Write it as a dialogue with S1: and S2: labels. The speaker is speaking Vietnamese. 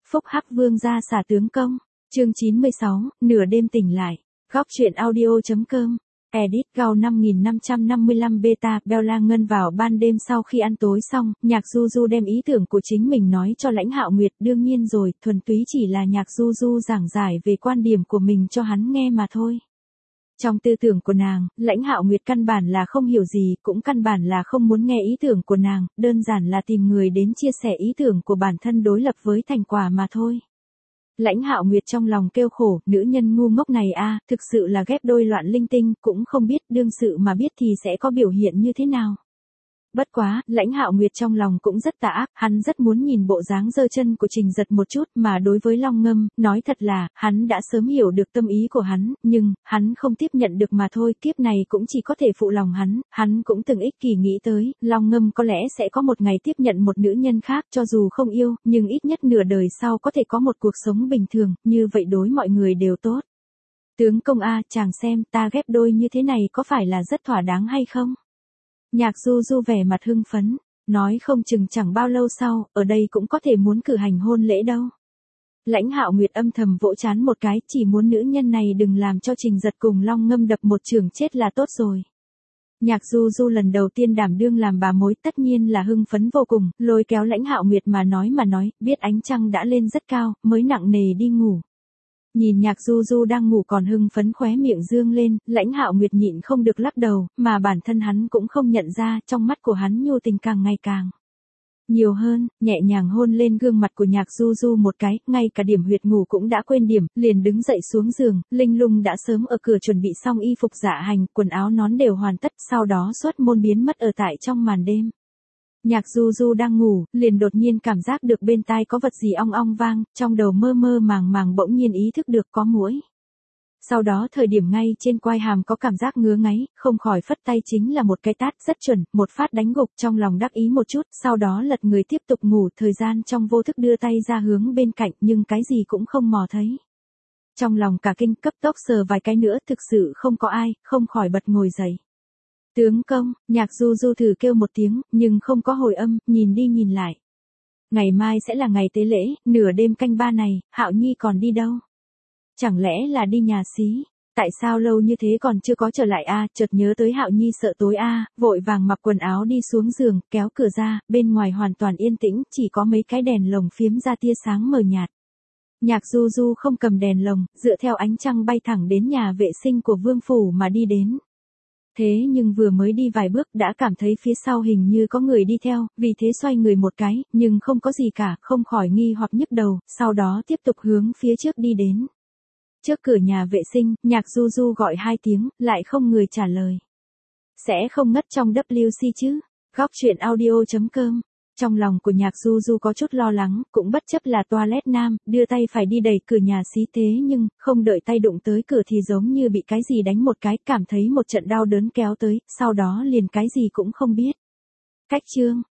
S1: Phúc Hắc Vương gia xả tướng công. Chương 96, nửa đêm tỉnh lại. Góc truyện audio.com. Edit Gao 5555 beta. Bella Ngân vào ban đêm sau khi ăn tối xong, Nhạc Du Du đem ý tưởng của chính mình nói cho Lãnh Hạo Nguyệt. Đương nhiên rồi, thuần túy chỉ là Nhạc Du Du giảng giải về quan điểm của mình cho hắn nghe mà thôi. Trong tư tưởng của nàng, Lãnh Hạo Nguyệt căn bản là không hiểu gì, cũng căn bản là không muốn nghe ý tưởng của nàng, đơn giản là tìm người đến chia sẻ ý tưởng của bản thân đối lập với thành quả mà thôi. Lãnh Hạo Nguyệt trong lòng kêu khổ, nữ nhân ngu ngốc này a, thực sự là ghép đôi loạn linh tinh, cũng không biết đương sự mà biết thì sẽ có biểu hiện như thế nào. Bất quá, Lãnh Hạo Nguyệt trong lòng cũng rất tà ác, hắn rất muốn nhìn bộ dáng giơ chân của Trình Giật một chút, mà đối với Long Ngâm, nói thật là, hắn đã sớm hiểu được tâm ý của hắn, nhưng, hắn không tiếp nhận được mà thôi, kiếp này cũng chỉ có thể phụ lòng hắn cũng từng ích kỷ nghĩ tới, Long Ngâm có lẽ sẽ có một ngày tiếp nhận một nữ nhân khác, cho dù không yêu, nhưng ít nhất nửa đời sau có thể có một cuộc sống bình thường, như vậy đối mọi người đều tốt. Tướng công a, chàng xem, ta ghép đôi như thế này có phải là rất thỏa đáng hay không? Nhạc Du Du vẻ mặt hưng phấn, nói không chừng chẳng bao lâu sau, ở đây cũng có thể muốn cử hành hôn lễ đâu. Lãnh Hạo Nguyệt âm thầm vỗ trán một cái, chỉ muốn nữ nhân này đừng làm cho Trình Giật cùng Long Ngâm đập một chưởng chết là tốt rồi. Nhạc Du Du lần đầu tiên đảm đương làm bà mối tất nhiên là hưng phấn vô cùng, lôi kéo Lãnh Hạo Nguyệt mà nói, biết ánh trăng đã lên rất cao, mới nặng nề đi ngủ. Nhìn Nhạc Du Du đang ngủ còn hưng phấn khóe miệng dương lên, Lãnh Hạo Nguyệt nhịn không được lắc đầu, mà bản thân hắn cũng không nhận ra, trong mắt của hắn nhu tình càng ngày càng nhiều hơn, nhẹ nhàng hôn lên gương mặt của Nhạc Du Du một cái, ngay cả điểm huyệt ngủ cũng đã quên điểm, liền đứng dậy xuống giường, Linh Lung đã sớm ở cửa chuẩn bị xong y phục dạ hành, quần áo nón đều hoàn tất, sau đó xuất môn biến mất ở tại trong màn đêm. Nhạc Du Du đang ngủ, liền đột nhiên cảm giác được bên tai có vật gì ong ong vang, trong đầu mơ mơ màng màng bỗng nhiên ý thức được có muỗi. Sau đó thời điểm ngay trên quai hàm có cảm giác ngứa ngáy, không khỏi phất tay chính là một cái tát rất chuẩn, một phát đánh gục, trong lòng đắc ý một chút, sau đó lật người tiếp tục ngủ, thời gian trong vô thức đưa tay ra hướng bên cạnh nhưng cái gì cũng không mò thấy. Trong lòng cả kinh cấp tốc sờ vài cái nữa thực sự không có ai, không khỏi bật ngồi dậy. Tướng công, Nhạc Du Du thử kêu một tiếng, nhưng không có hồi âm, nhìn đi nhìn lại. Ngày mai sẽ là ngày tế lễ, nửa đêm canh ba này, Hạo Nhi còn đi đâu? Chẳng lẽ là đi nhà xí? Tại sao lâu như thế còn chưa có trở lại a? Chợt nhớ tới Hạo Nhi sợ tối a, vội vàng mặc quần áo đi xuống giường, kéo cửa ra, bên ngoài hoàn toàn yên tĩnh, chỉ có mấy cái đèn lồng phiếm ra tia sáng mờ nhạt. Nhạc Du Du không cầm đèn lồng, dựa theo ánh trăng bay thẳng đến nhà vệ sinh của Vương phủ mà đi đến. Thế nhưng vừa mới đi vài bước đã cảm thấy phía sau hình như có người đi theo, vì thế xoay người một cái, nhưng không có gì cả, không khỏi nghi hoặc nhức đầu, sau đó tiếp tục hướng phía trước đi đến. Trước cửa nhà vệ sinh, Nhạc Du Du gọi 2 tiếng, lại không người trả lời. Sẽ không ngất trong WC chứ? Góc truyện audio.com. Trong lòng của Nhạc Du Du có chút lo lắng, cũng bất chấp là toilet nam, đưa tay phải đi đẩy cửa nhà xí thế nhưng, không đợi tay đụng tới cửa thì giống như bị cái gì đánh một cái, cảm thấy một trận đau đớn kéo tới, sau đó liền cái gì cũng không biết. Cách chương,